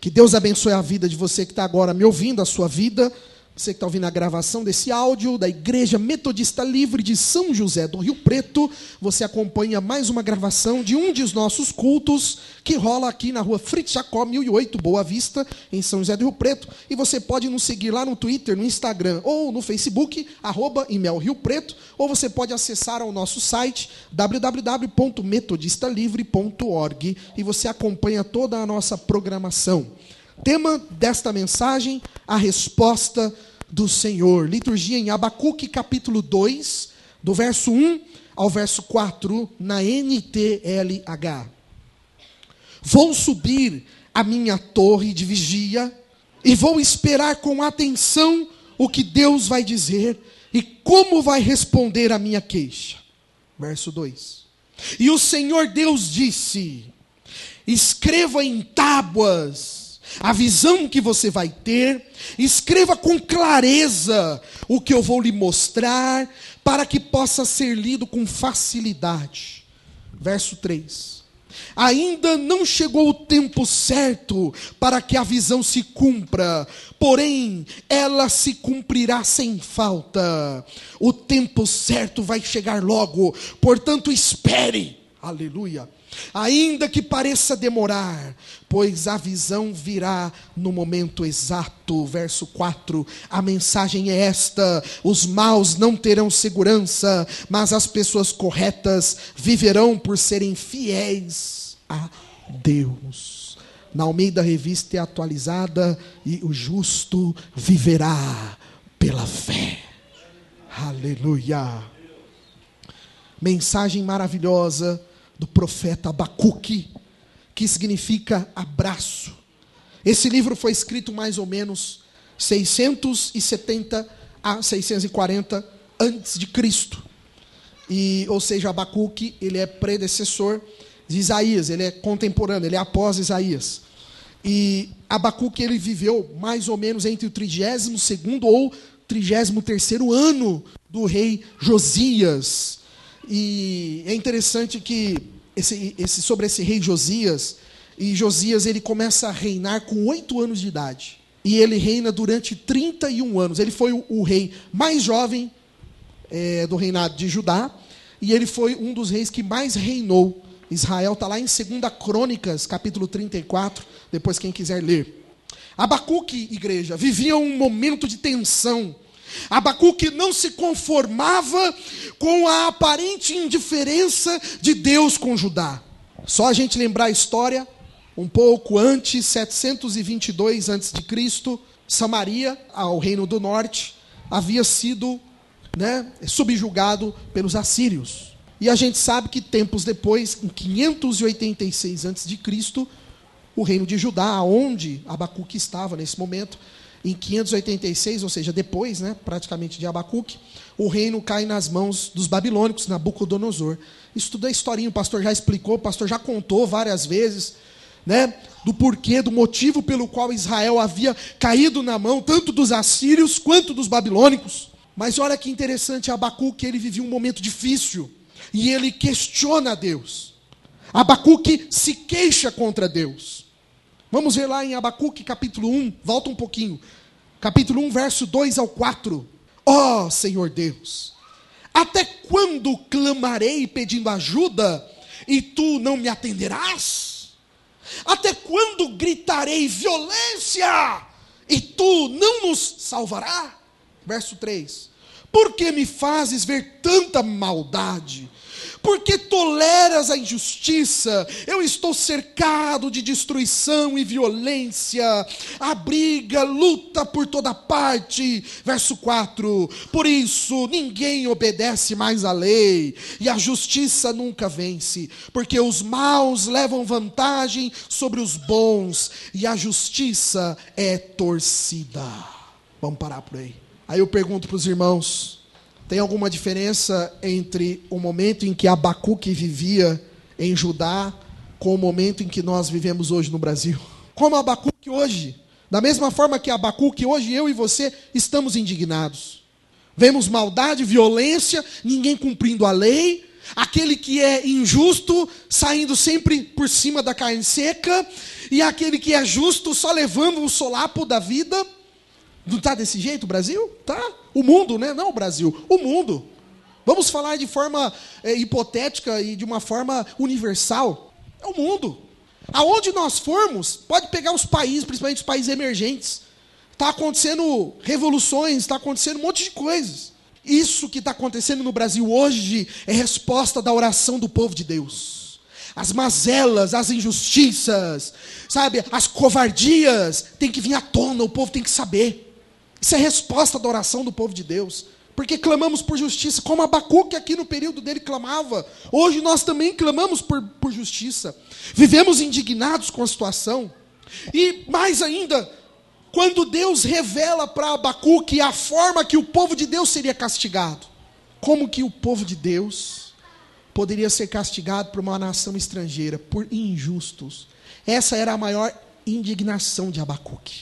Que Deus abençoe a vida de você que está agora me ouvindo, a sua vida. Você que está ouvindo a gravação desse áudio da Igreja Metodista Livre de São José do Rio Preto, você acompanha mais uma gravação de um dos nossos cultos que rola aqui na rua Fritz Jacó, 1008, Boa Vista, em São José do Rio Preto. E você pode nos seguir lá no Twitter, no Instagram ou no Facebook, @ImelRioPreto, ou você pode acessar ao nosso site, www.metodistalivre.org, e você acompanha toda a nossa programação. Tema desta mensagem, a resposta do Senhor. Liturgia em Abacuque, capítulo 2, do verso 1 ao verso 4, na NTLH. Vou subir a minha torre de vigia e vou esperar com atenção o que Deus vai dizer e como vai responder a minha queixa. Verso 2. E o Senhor Deus disse: escreva em tábuas a visão que você vai ter, escreva com clareza o que eu vou lhe mostrar, para que possa ser lido com facilidade. Verso 3. Ainda não chegou o tempo certo para que a visão se cumpra, porém ela se cumprirá sem falta. O tempo certo vai chegar logo, portanto espere. Aleluia. Ainda que pareça demorar, pois a visão virá no momento exato. Verso 4, a mensagem é esta: os maus não terão segurança, mas as pessoas corretas viverão por serem fiéis a Deus. Na Almeida Revista é atualizada, e o justo viverá pela fé. Aleluia. Mensagem maravilhosa do profeta Abacuque, que significa abraço. Esse livro foi escrito mais ou menos 670 a 640 antes de Cristo. Ou seja, Abacuque, ele é predecessor de Isaías, ele é contemporâneo, ele é após Isaías. E Abacuque, ele viveu mais ou menos entre o 32º ou 33º ano do rei Josias. E é interessante que sobre esse rei Josias, e Josias ele começa a reinar com 8 anos de idade. E ele reina durante 31 anos. Ele foi o rei mais jovem do reinado de Judá, e ele foi um dos reis que mais reinou. Israel está lá em 2 Crônicas, capítulo 34, depois quem quiser ler. Abacuque, igreja, vivia um momento de tensão. Abacuque não se conformava com a aparente indiferença de Deus com Judá. Só a gente lembrar a história, um pouco antes, 722 a.C., Samaria, ao reino do norte, havia sido subjugado pelos assírios. E a gente sabe que tempos depois, em 586 a.C., o reino de Judá, onde Abacuque estava nesse momento, em 586, ou seja, depois, praticamente de Abacuque, o reino cai nas mãos dos babilônicos, Nabucodonosor. Isso tudo é historinha, o pastor já explicou, o pastor já contou várias vezes, do porquê, do motivo pelo qual Israel havia caído na mão tanto dos assírios quanto dos babilônicos. Mas olha que interessante, Abacuque, ele vivia um momento difícil, e ele questiona a Deus. Abacuque se queixa contra Deus. Vamos ver lá em Abacuque, capítulo 1, volta um pouquinho. Capítulo 1, verso 2 ao 4. Ó Senhor Deus, até quando clamarei pedindo ajuda, e tu não me atenderás? Até quando gritarei violência, e tu não nos salvarás? Verso 3. Por que me fazes ver tanta maldade? Por que toleras a injustiça? Eu estou cercado de destruição e violência. A briga, luta por toda parte. Verso 4. Por isso, ninguém obedece mais à lei, e a justiça nunca vence. Porque os maus levam vantagem sobre os bons, e a justiça é torcida. Vamos parar por aí. Aí eu pergunto para os irmãos: tem alguma diferença entre o momento em que Abacuque vivia em Judá com o momento em que nós vivemos hoje no Brasil? Como Abacuque hoje, da mesma forma que Abacuque hoje, eu e você estamos indignados. Vemos maldade, violência, ninguém cumprindo a lei, aquele que é injusto saindo sempre por cima da carne seca, e aquele que é justo só levando o solapo da vida. Não está desse jeito o Brasil? Tá? O mundo, né? Não o Brasil, o mundo. Vamos falar de forma hipotética e de uma forma universal. É o mundo. Aonde nós formos, pode pegar os países, principalmente os países emergentes. Está acontecendo revoluções, está acontecendo um monte de coisas. Isso que está acontecendo no Brasil hoje é resposta da oração do povo de Deus. As mazelas, as injustiças, sabe, as covardias tem que vir à tona, o povo tem que saber. Isso é resposta da oração do povo de Deus. Porque clamamos por justiça, como Abacuque aqui no período dele clamava. Hoje nós também clamamos por justiça. Vivemos indignados com a situação. E mais ainda, quando Deus revela para Abacuque a forma que o povo de Deus seria castigado. Como que o povo de Deus poderia ser castigado por uma nação estrangeira, por injustos. Essa era a maior indignação de Abacuque.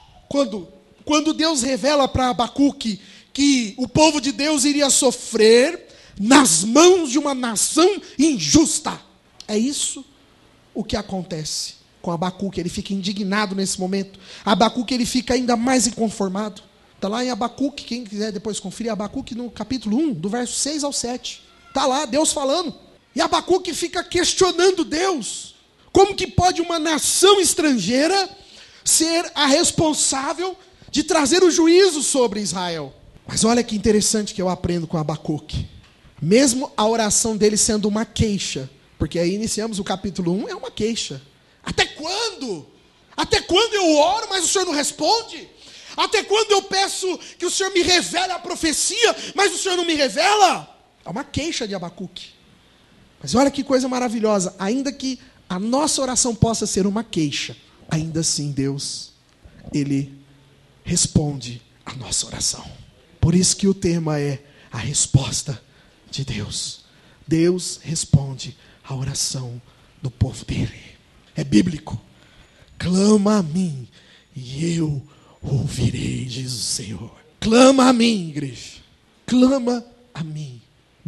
Quando Deus revela para Abacuque que o povo de Deus iria sofrer nas mãos de uma nação injusta. É isso o que acontece com Abacuque. Ele fica indignado nesse momento. Abacuque ele fica ainda mais inconformado. Está lá em Abacuque, quem quiser depois conferir, Abacuque no capítulo 1, do verso 6 ao 7. Está lá, Deus falando. E Abacuque fica questionando Deus. Como que pode uma nação estrangeira ser a responsável de trazer o juízo sobre Israel? Mas olha que interessante que eu aprendo com Abacuque. Mesmo a oração dele sendo uma queixa, porque aí iniciamos o capítulo 1, é uma queixa. Até quando? Até quando eu oro, mas o Senhor não responde? Até quando eu peço que o Senhor me revele a profecia, mas o Senhor não me revela? É uma queixa de Abacuque. Mas olha que coisa maravilhosa. Ainda que a nossa oração possa ser uma queixa, ainda assim Deus, Ele responde a nossa oração. Por isso que o tema é a resposta de Deus. Deus responde a oração do povo dele. É bíblico. Clama a mim e eu ouvirei, diz o Senhor. Clama a mim, igreja. Clama a mim.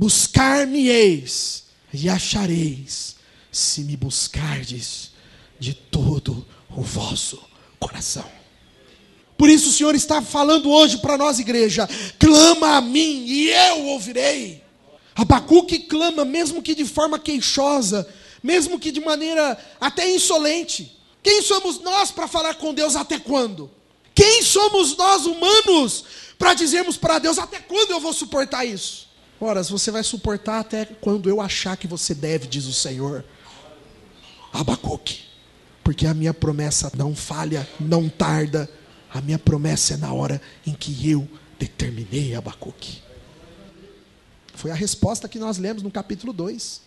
Buscar-me-eis e achareis, se me buscardes de todo o vosso coração. Por isso o Senhor está falando hoje para nós, igreja. Clama a mim e eu ouvirei. Abacuque clama, mesmo que de forma queixosa, mesmo que de maneira até insolente. Quem somos nós para falar com Deus até quando? Quem somos nós humanos para dizermos para Deus até quando eu vou suportar isso? Ora, você vai suportar até quando eu achar que você deve, diz o Senhor. Abacuque, porque a minha promessa não falha, não tarda. A minha promessa é na hora em que eu determinei, Abacuque. Foi a resposta que nós lemos no capítulo 2.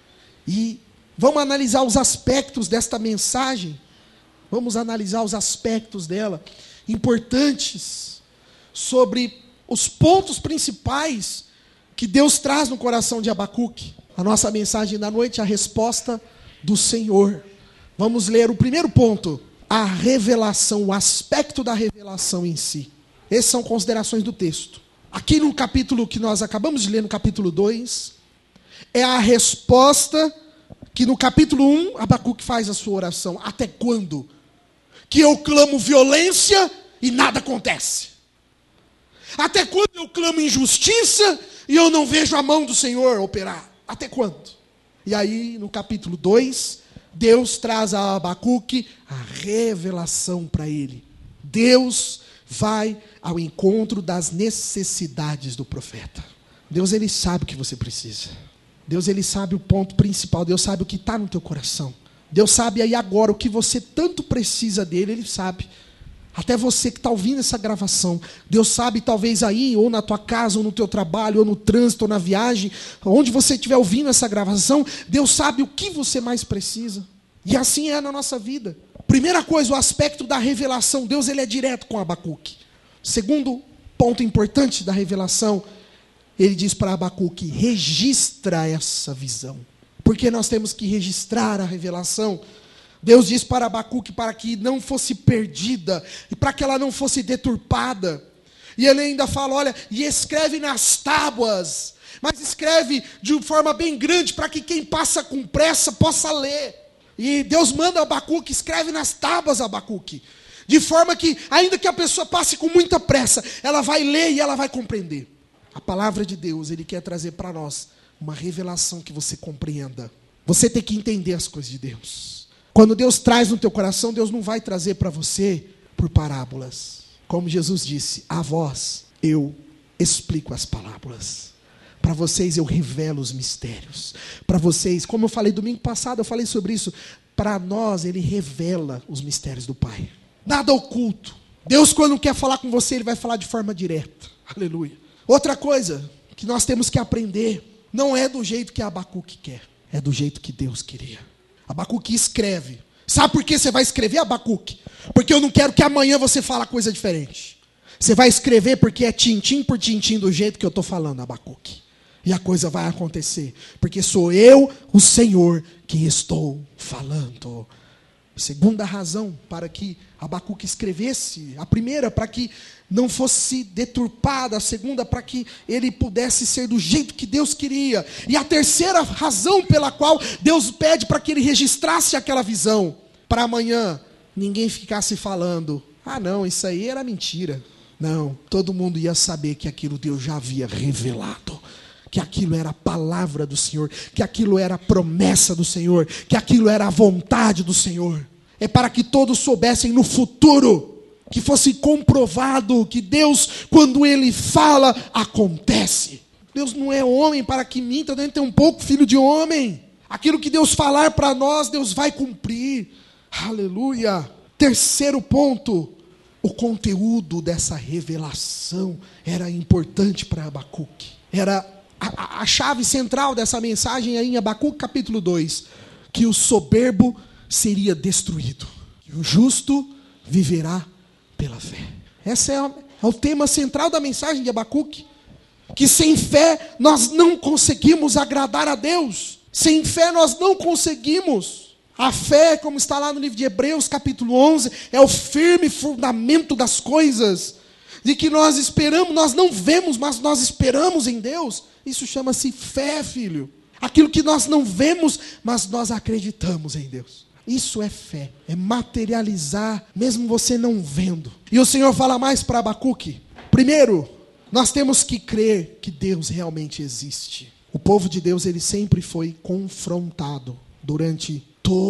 E vamos analisar os aspectos desta mensagem. Vamos analisar os aspectos dela, importantes, sobre os pontos principais que Deus traz no coração de Abacuque. A nossa mensagem da noite é a resposta do Senhor. Vamos ler o primeiro ponto. A revelação, o aspecto da revelação em si. Essas são considerações do texto. Aqui no capítulo que nós acabamos de ler, no capítulo 2, é a resposta que no capítulo 1, Abacuque faz a sua oração. Até quando? Que eu clamo violência e nada acontece. Até quando eu clamo injustiça e eu não vejo a mão do Senhor operar? Até quando? E aí, no capítulo 2... Deus traz a Abacuque a revelação para ele. Deus vai ao encontro das necessidades do profeta. Deus, ele sabe o que você precisa. Deus, ele sabe o ponto principal. Deus sabe o que está no teu coração. Deus sabe aí agora o que você tanto precisa dele, ele sabe. Até você que está ouvindo essa gravação, Deus sabe talvez aí, ou na tua casa, ou no teu trabalho, ou no trânsito, ou na viagem, onde você estiver ouvindo essa gravação, Deus sabe o que você mais precisa. E assim é na nossa vida. Primeira coisa, o aspecto da revelação. Deus, ele é direto com Abacuque. Segundo ponto importante da revelação, ele diz para Abacuque, registra essa visão. Porque nós temos que registrar a revelação. Deus diz para Abacuque para que não fosse perdida e para que ela não fosse deturpada. E ele ainda fala, olha, e escreve nas tábuas, mas escreve de forma bem grande para que quem passa com pressa possa ler. E Deus manda Abacuque, escreve nas tábuas Abacuque. De forma que, ainda que a pessoa passe com muita pressa, ela vai ler e ela vai compreender. A palavra de Deus, Ele quer trazer para nós uma revelação que você compreenda. Você tem que entender as coisas de Deus. Quando Deus traz no teu coração, Deus não vai trazer para você por parábolas. Como Jesus disse, a vós eu explico as parábolas. Para vocês eu revelo os mistérios. Para vocês, como eu falei domingo passado, eu falei sobre isso. Para nós Ele revela os mistérios do Pai. Nada oculto. Deus, quando quer falar com você, Ele vai falar de forma direta. Aleluia. Outra coisa que nós temos que aprender, não é do jeito que Abacuque quer, é do jeito que Deus queria. Abacuque escreve. Sabe por que você vai escrever, Abacuque? Porque eu não quero que amanhã você fale coisa diferente. Você vai escrever porque é tintim por tintim do jeito que eu estou falando, Abacuque. E a coisa vai acontecer. Porque sou eu, o Senhor, que estou falando. Segunda razão para que Abacuque escrevesse. A primeira, para que não fosse deturpada. A segunda, para que ele pudesse ser do jeito que Deus queria. E a terceira razão pela qual Deus pede para que ele registrasse aquela visão. Para amanhã ninguém ficasse falando, ah não, isso aí era mentira. Não, todo mundo ia saber que aquilo Deus já havia revelado. Que aquilo era a palavra do Senhor, que aquilo era a promessa do Senhor, que aquilo era a vontade do Senhor. É para que todos soubessem no futuro, que fosse comprovado que Deus, quando Ele fala, acontece. Deus não é homem para que minta, nem tem um pouco filho de homem. Aquilo que Deus falar para nós, Deus vai cumprir. Aleluia. Terceiro ponto, o conteúdo dessa revelação era importante para Abacuque. Era a chave central dessa mensagem aí em Abacuque capítulo 2, que o soberbo seria destruído, e o justo viverá pela fé. Esse é o tema central da mensagem de Abacuque, que sem fé nós não conseguimos agradar a Deus, sem fé nós não conseguimos. A fé, como está lá no livro de Hebreus capítulo 11, é o firme fundamento das coisas, de que nós esperamos, nós não vemos, mas nós esperamos em Deus. Isso chama-se fé, filho. Aquilo que nós não vemos, mas nós acreditamos em Deus. Isso é fé, é materializar, mesmo você não vendo. E o Senhor fala mais para Abacuque. Primeiro, nós temos que crer que Deus realmente existe. O povo de Deus, ele sempre foi confrontado durante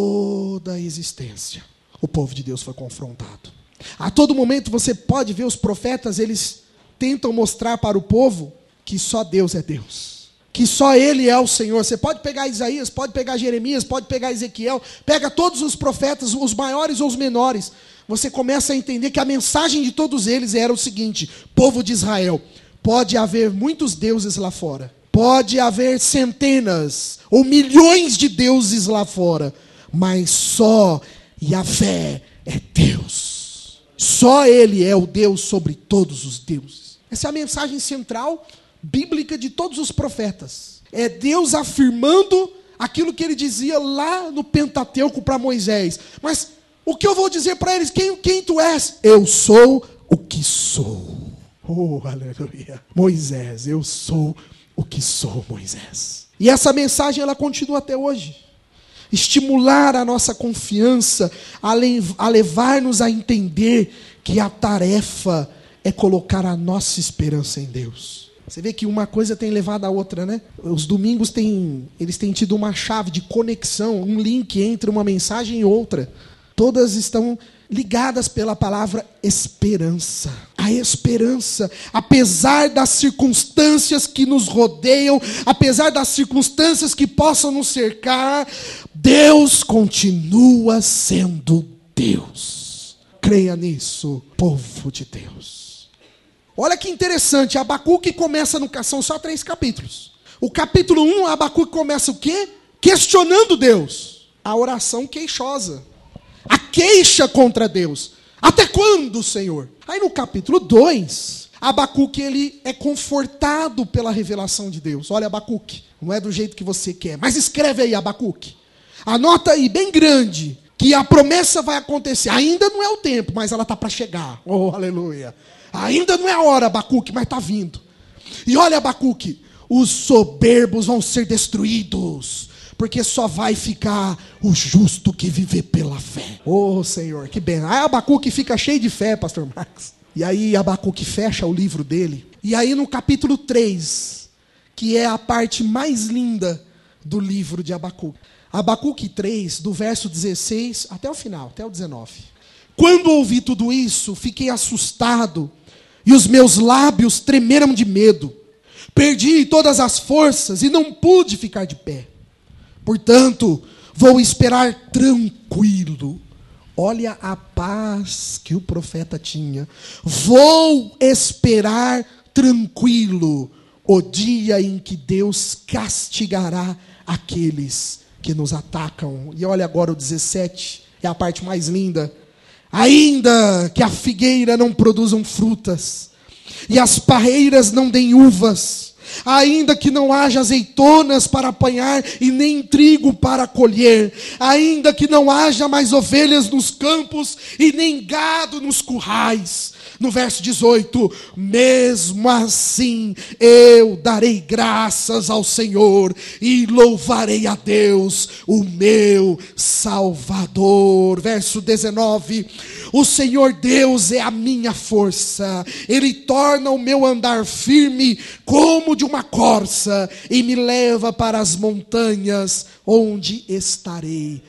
toda a existência. O povo de Deus foi confrontado. A todo momento você pode ver os profetas, eles tentam mostrar para o povo que só Deus é Deus. Que só Ele é o Senhor. Você pode pegar Isaías, pode pegar Jeremias, pode pegar Ezequiel, pega todos os profetas, os maiores ou os menores. Você começa a entender que a mensagem de todos eles era o seguinte: povo de Israel, pode haver muitos deuses lá fora. Pode haver centenas ou milhões de deuses lá fora. Mas só Yahvé é Deus. Só Ele é o Deus sobre todos os deuses. Essa é a mensagem central bíblica de todos os profetas. É Deus afirmando aquilo que Ele dizia lá no Pentateuco para Moisés. Mas o que eu vou dizer para eles? Quem tu és? Eu sou o que sou. Oh, aleluia. Moisés, eu sou o que sou, Moisés. E essa mensagem ela continua até hoje. Estimular a nossa confiança, a levar-nos a entender que a tarefa é colocar a nossa esperança em Deus. Você vê que uma coisa tem levado a outra, né? Os domingos eles têm tido uma chave de conexão, um link entre uma mensagem e outra. Todas estão ligadas pela palavra esperança. A esperança, apesar das circunstâncias que nos rodeiam, apesar das circunstâncias que possam nos cercar, Deus continua sendo Deus. Creia nisso, povo de Deus. Olha que interessante, Abacuque começa são só 3 capítulos. O capítulo 1, Abacuque começa o quê? Questionando Deus. A oração queixosa. A queixa contra Deus. Até quando, Senhor? Aí no capítulo 2, Abacuque ele é confortado pela revelação de Deus. Olha, Abacuque, não é do jeito que você quer. Mas escreve aí, Abacuque. Anota aí, bem grande, que a promessa vai acontecer. Ainda não é o tempo, mas ela está para chegar. Oh, aleluia. Ainda não é a hora, Abacuque, mas está vindo. E olha, Abacuque, os soberbos vão ser destruídos, porque só vai ficar o justo que viver pela fé. Oh, Senhor, que bem. Aí Abacuque fica cheio de fé, pastor Marcos. E aí Abacuque fecha o livro dele. E aí no capítulo 3, que é a parte mais linda do livro de Abacuque. Abacuque 3, do verso 16 até o final, até o 19. Quando ouvi tudo isso, fiquei assustado, e os meus lábios tremeram de medo. Perdi todas as forças e não pude ficar de pé. Portanto, vou esperar tranquilo. Olha a paz que o profeta tinha. Vou esperar tranquilo o dia em que Deus castigará aqueles que nos atacam. E olha agora o 17, é a parte mais linda. Ainda que a figueira não produzam frutas, e as parreiras não deem uvas, ainda que não haja azeitonas para apanhar e nem trigo para colher, ainda que não haja mais ovelhas nos campos e nem gado nos currais. No verso 18, mesmo assim eu darei graças ao Senhor e louvarei a Deus, o meu Salvador. Verso 19, o Senhor Deus é a minha força, Ele torna o meu andar firme como de uma corça e me leva para as montanhas onde estarei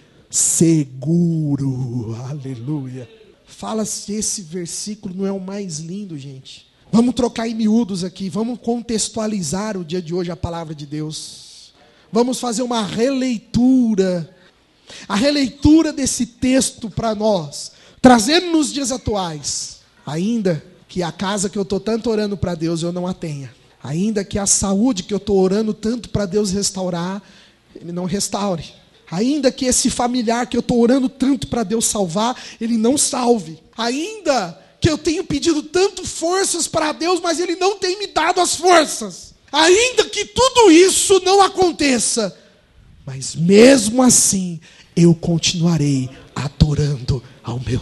seguro. Aleluia. Fala se esse versículo não é o mais lindo, gente. Vamos trocar em miúdos aqui, vamos contextualizar o dia de hoje a palavra de Deus. Vamos fazer uma releitura. A releitura desse texto para nós, trazendo nos dias atuais. Ainda que a casa que eu estou tanto orando para Deus eu não a tenha. Ainda que a saúde que eu estou orando tanto para Deus restaurar, Ele não restaure. Ainda que esse familiar que eu estou orando tanto para Deus salvar, Ele não salve. Ainda que eu tenho pedido tanto forças para Deus, mas Ele não tem me dado as forças. Ainda que tudo isso não aconteça, mas mesmo assim, eu continuarei adorando ao meu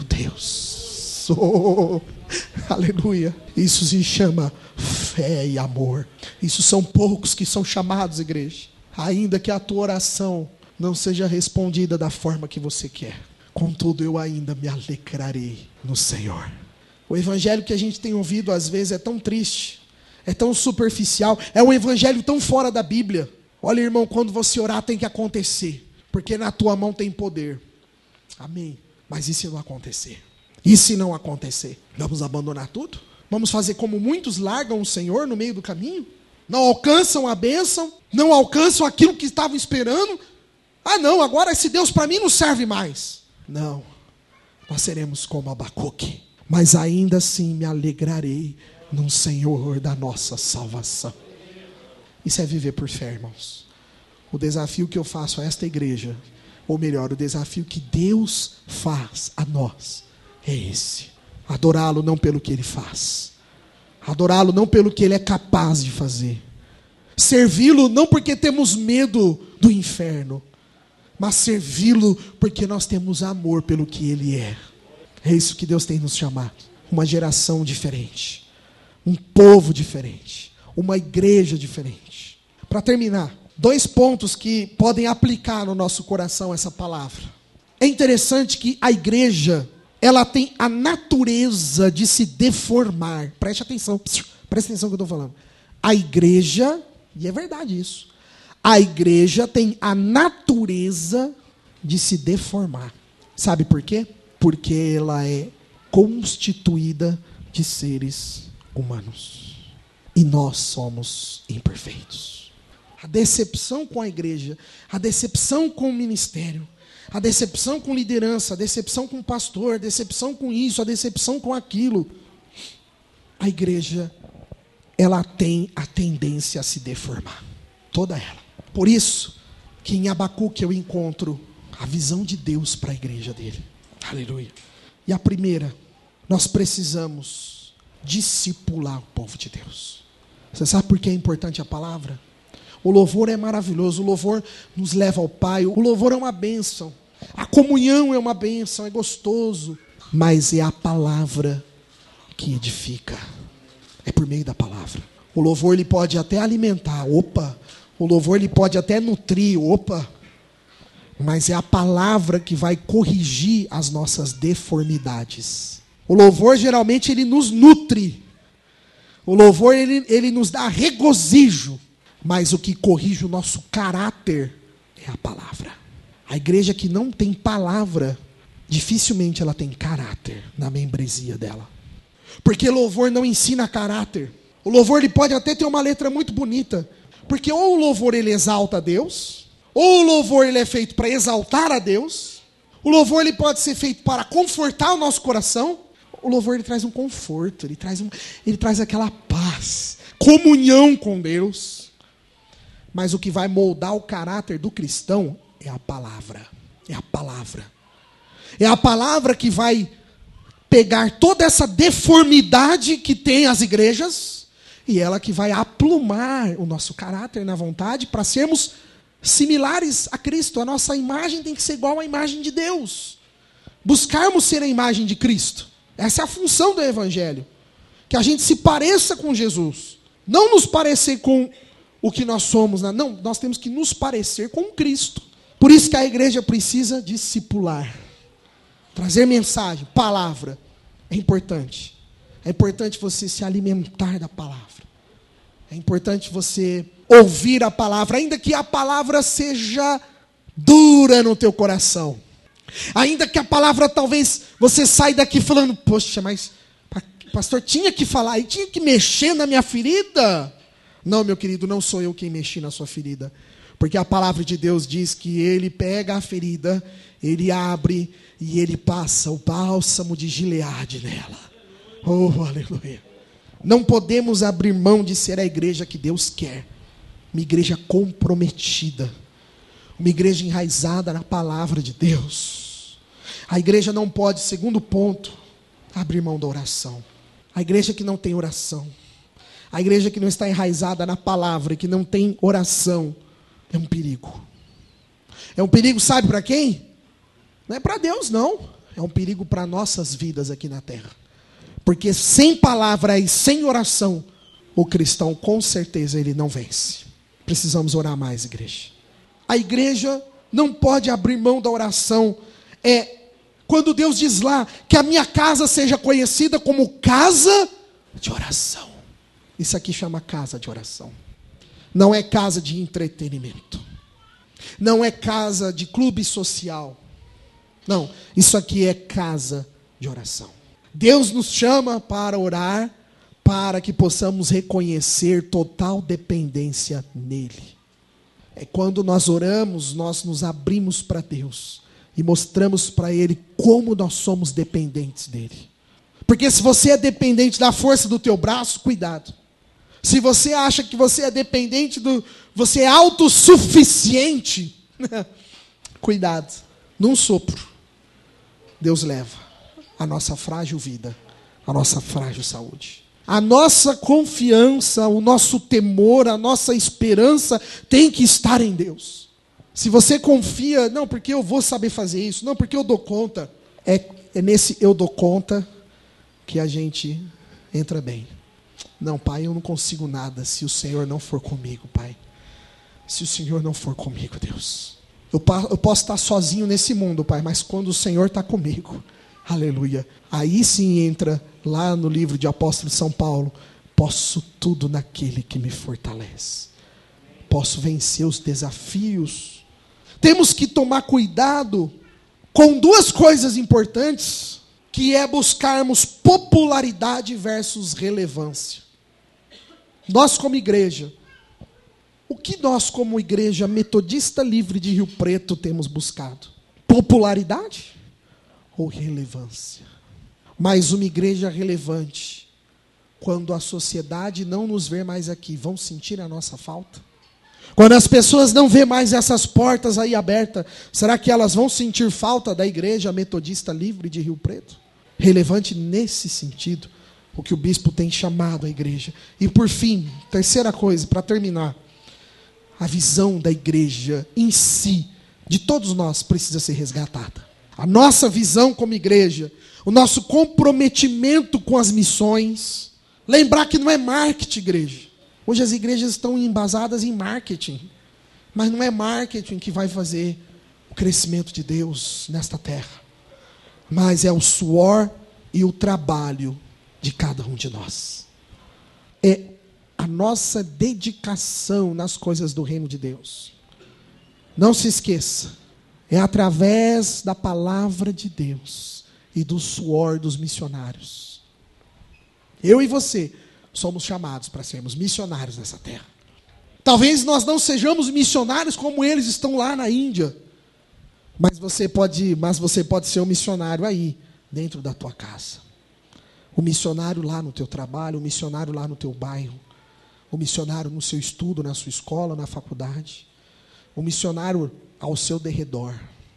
Deus. Oh, aleluia. Isso se chama fé e amor. Isso são poucos que são chamados, igreja. Ainda que a tua oração não seja respondida da forma que você quer, contudo eu ainda me alegrarei no Senhor. O evangelho que a gente tem ouvido às vezes é tão triste, é tão superficial, é um evangelho tão fora da Bíblia. Olha, irmão, quando você orar tem que acontecer, porque na tua mão tem poder. Amém. Mas e se não acontecer? E se não acontecer? Vamos abandonar tudo? Vamos fazer como muitos largam o Senhor no meio do caminho? Não alcançam a bênção? Não alcançam aquilo que estavam esperando? Ah não, agora esse Deus para mim não serve mais. Não, nós seremos como Abacuque, mas ainda assim me alegrarei no Senhor da nossa salvação. Isso é viver por fé, irmãos. O desafio que eu faço a esta igreja, ou melhor, o desafio que Deus faz a nós, é esse: adorá-lo não pelo que Ele faz, adorá-lo não pelo que Ele é capaz de fazer, servi-lo não porque temos medo do inferno, mas servi-lo porque nós temos amor pelo que Ele é. É isso que Deus tem nos chamado. Uma geração diferente, um povo diferente, uma igreja diferente. Para terminar, 2 pontos que podem aplicar no nosso coração essa palavra. É interessante que a igreja, ela tem a natureza de se deformar. Preste atenção no que eu estou falando. A igreja, e é verdade isso, a igreja tem a natureza de se deformar. Sabe por quê? Porque ela é constituída de seres humanos. E nós somos imperfeitos. A decepção com a igreja, a decepção com o ministério, a decepção com liderança, a decepção com o pastor, a decepção com isso, a decepção com aquilo. A igreja, ela tem a tendência a se deformar. Toda ela. Por isso que em Abacuque eu encontro a visão de Deus para a igreja dele. Aleluia. E a primeira, nós precisamos discipular o povo de Deus. Você sabe por que é importante a palavra? O louvor é maravilhoso, o louvor nos leva ao Pai, o louvor é uma bênção. A comunhão é uma bênção, é gostoso. Mas é a palavra que edifica. É por meio da palavra. O louvor ele pode até alimentar, opa. O louvor ele pode até nutrir, opa. mas é a palavra que vai corrigir as nossas deformidades. O louvor geralmente ele nos nutre. O louvor ele nos dá regozijo, mas o que corrige o nosso caráter é a palavra. A igreja que não tem palavra, dificilmente ela tem caráter na membresia dela. Porque louvor não ensina caráter. O louvor ele pode até ter uma letra muito bonita, porque ou o louvor ele exalta a Deus, ou o louvor ele é feito para exaltar a Deus. O louvor ele pode ser feito para confortar o nosso coração. O louvor ele traz um conforto, ele traz aquela paz, comunhão com Deus. Mas o que vai moldar o caráter do cristão é a palavra. É a palavra. É a palavra que vai pegar toda essa deformidade que tem as igrejas e ela que vai aplumar o nosso caráter na vontade para sermos similares a Cristo. A nossa imagem tem que ser igual à imagem de Deus. Buscarmos ser a imagem de Cristo. Essa é a função do Evangelho. Que a gente se pareça com Jesus. Não nos parecer com o que nós somos. Não, nós temos que nos parecer com Cristo. Por isso que a igreja precisa discipular. Trazer mensagem, palavra. É importante. É importante você se alimentar da palavra. É importante você ouvir a palavra, ainda que a palavra seja dura no teu coração. Ainda que a palavra talvez você saia daqui falando, poxa, mas pastor tinha que falar, e tinha que mexer na minha ferida. Não, meu querido, não sou eu quem mexi na sua ferida. Porque a palavra de Deus diz que ele pega a ferida, ele abre e ele passa o bálsamo de Gileade nela. Oh, aleluia. Não podemos abrir mão de ser a igreja que Deus quer. Uma igreja comprometida. Uma igreja enraizada na palavra de Deus. A igreja não pode, segundo ponto, abrir mão da oração. A igreja que não tem oração. A igreja que não está enraizada na palavra e que não tem oração é um perigo. É um perigo, sabe para quem? Não é para Deus, não. É um perigo para nossas vidas aqui na terra. Porque sem palavra e sem oração, o cristão, com certeza, ele não vence. Precisamos orar mais, igreja. A igreja não pode abrir mão da oração. Quando Deus diz lá que a minha casa seja conhecida como casa de oração. Isso aqui chama casa de oração. Não é casa de entretenimento. Não é casa de clube social. Não, isso aqui é casa de oração. Deus nos chama para orar, para que possamos reconhecer total dependência nele. É quando nós oramos, nós nos abrimos para Deus e mostramos para Ele como nós somos dependentes dele. Porque se você é dependente da força do teu braço, cuidado. Se você acha que você é dependente você é autossuficiente, cuidado. Num sopro, Deus leva a nossa frágil vida, a nossa frágil saúde. A nossa confiança, o nosso temor, a nossa esperança tem que estar em Deus. Se você confia, não, porque eu vou saber fazer isso, não, porque eu dou conta. É nesse eu dou conta que a gente entra bem. Não, Pai, eu não consigo nada se o Senhor não for comigo, Pai. Se o Senhor não for comigo, Deus. Eu posso estar sozinho nesse mundo, Pai, mas quando o Senhor está comigo, aleluia. Aí sim entra lá no livro de Apóstolo de São Paulo. Posso tudo naquele que me fortalece. Posso vencer os desafios. Temos que tomar cuidado com duas coisas importantes, que é buscarmos popularidade versus relevância. Nós como igreja, o que nós como igreja metodista livre de Rio Preto temos buscado? Popularidade ou relevância? Mas uma igreja relevante, quando a sociedade não nos ver mais aqui, vão sentir a nossa falta? Quando as pessoas não vê mais essas portas aí abertas, será que elas vão sentir falta da igreja metodista livre de Rio Preto? Relevante nesse sentido, o que o bispo tem chamado a igreja. E por fim, terceira coisa, para terminar, a visão da igreja em si, de todos nós, precisa ser resgatada. A nossa visão como igreja, o nosso comprometimento com as missões. Lembrar que não é marketing, igreja. Hoje as igrejas estão embasadas em marketing. Mas não é marketing que vai fazer crescimento de Deus nesta terra, mas é o suor e o trabalho de cada um de nós. É a nossa dedicação nas coisas do reino de Deus. Não se esqueça, é através da palavra de Deus e do suor dos missionários. Eu e você somos chamados para sermos missionários nessa terra. Talvez nós não sejamos missionários como eles estão lá na Índia, mas você pode ser um missionário aí, dentro da tua casa. O missionário lá no teu trabalho, o missionário lá no teu bairro, o missionário no seu estudo, na sua escola, na faculdade, o missionário ao seu derredor.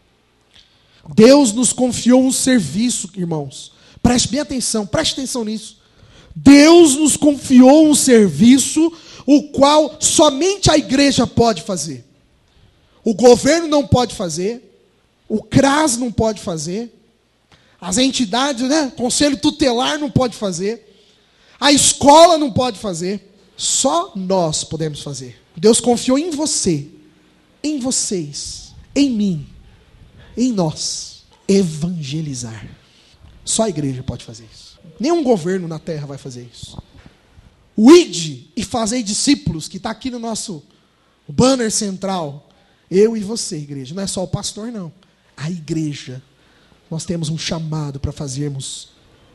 Deus nos confiou um serviço, irmãos. Preste bem atenção, preste atenção nisso. Deus nos confiou um serviço o qual somente a igreja pode fazer. O governo não pode fazer, o CRAS não pode fazer, as entidades, Conselho Tutelar não pode fazer, a escola não pode fazer, só nós podemos fazer. Deus confiou em você, em vocês, em mim, em nós, evangelizar. Só a igreja pode fazer isso. Nenhum governo na terra vai fazer isso. O ide e fazei discípulos, que está aqui no nosso banner central. Eu e você, igreja. Não é só o pastor, não. A igreja. Nós temos um chamado para fazermos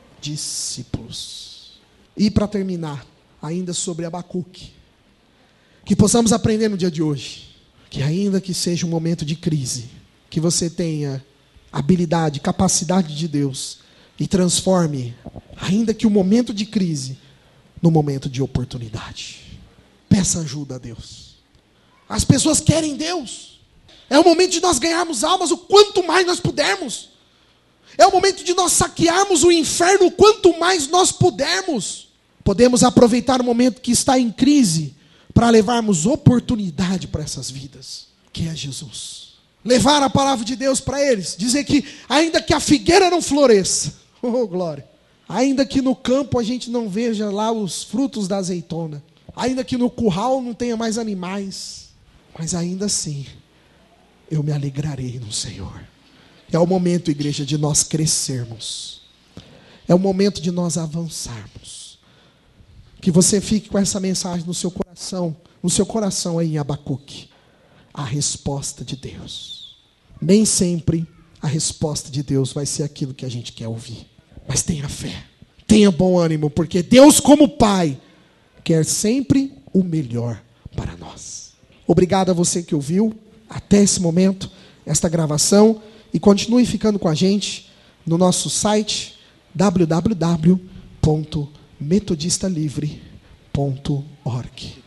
discípulos. E para terminar, ainda sobre Abacuque. Que possamos aprender no dia de hoje. Que ainda que seja um momento de crise, que você tenha habilidade, capacidade de Deus e transforme, ainda que o momento de crise, no momento de oportunidade. Peça ajuda a Deus. As pessoas querem Deus. É o momento de nós ganharmos almas o quanto mais nós pudermos. É o momento de nós saquearmos o inferno o quanto mais nós pudermos. Podemos aproveitar o momento que está em crise para levarmos oportunidade para essas vidas, que é Jesus. Levar a palavra de Deus para eles. Dizer que ainda que a figueira não floresça, oh glória, ainda que no campo a gente não veja lá os frutos da azeitona, ainda que no curral não tenha mais animais, mas ainda assim, eu me alegrarei no Senhor. É o momento, igreja, de nós crescermos. É o momento de nós avançarmos. Que você fique com essa mensagem no seu coração aí em Abacuque. A resposta de Deus. Nem sempre a resposta de Deus vai ser aquilo que a gente quer ouvir. Mas tenha fé, tenha bom ânimo, porque Deus, como Pai, quer sempre o melhor para nós. Obrigado a você que ouviu até esse momento, esta gravação, e continue ficando com a gente no nosso site www.metodistalivre.org.